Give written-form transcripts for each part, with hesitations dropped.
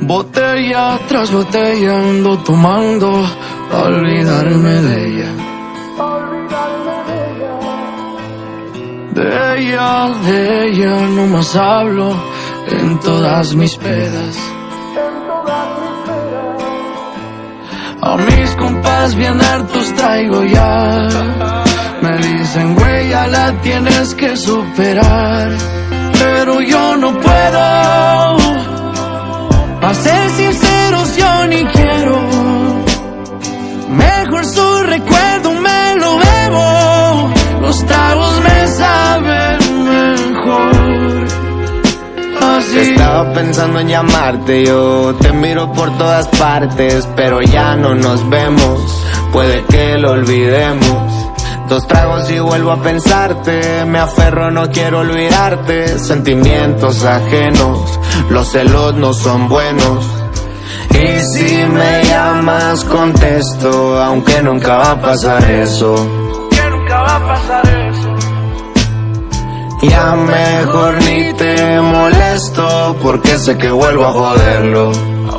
Botella tras botella ando tomando pa' olvidarme de ella. De ella no más hablo en todas mis pedas. A mis compas bien hartos traigo ya. Me dicen, güey, ya la tienes que superar. Pero yo no puedo. Pa' ser sinceros yo ni quiero. Mejor su recuerdo me lo bebo. Los tragos me saben mejor. Así. Estaba pensando en llamarte, yo te miro por todas partes, pero ya no nos vemos, puede que lo olvidemos. 2 tragos y vuelvo a pensarte, me aferro, no quiero olvidarte. Sentimientos ajenos, los celos no son buenos. Y si me llamas contesto, aunque nunca va a pasar eso. Ya mejor ni te molesto, porque sé que vuelvo a joderlo.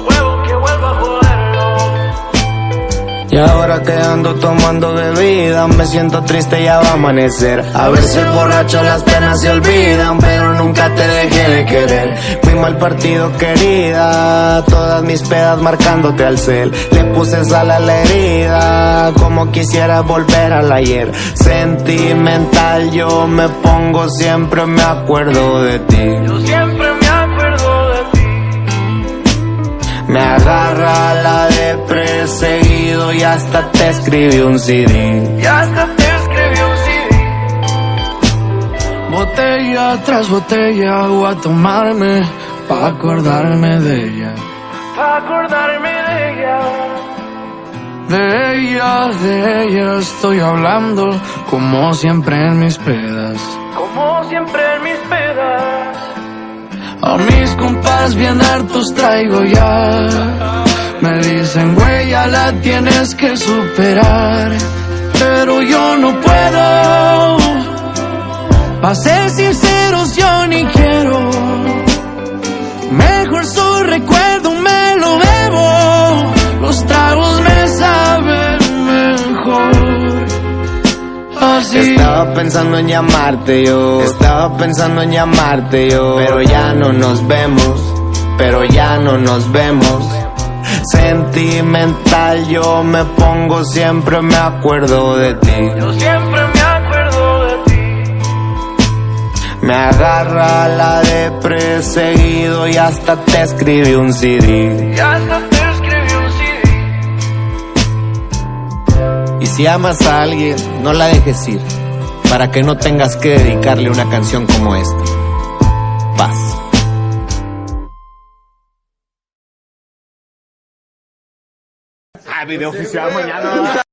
Y ahora que ando tomando bebida, me siento triste, ya va a amanecer. A veces borracho las penas se olvidan, pero nunca te dejé de querer. Fui mal partido, querida, todas mis pedas marcándote al cel. Le puse sal a la herida, como quisiera volver al ayer. Sentimental yo me pongo, siempre me acuerdo de ti. Yo siempre me acuerdo de ti. Me agarra la de perseguido y hasta te escribí un CD. Botella tras botella voy a tomarme pa' acordarme de ella. De ella estoy hablando como siempre en mis pedas. A mis compas bien hartos traigo ya. Me dicen, güey, ya la tienes que superar. Pero yo no puedo. Pa' ser sinceros yo ni quiero. Mejor su recuerdo me lo bebo. Los tragos me saben mejor. Así. Estaba pensando en llamarte yo, estaba pensando en llamarte yo. Pero ya no nos vemos, Sentimental yo me pongo, siempre me acuerdo de ti. Me agarra la de perseguido y hasta te escribí un CD. Y si amas a alguien, no la dejes ir, para que no tengas que dedicarle una canción como esta. Paz. Video oficial mañana.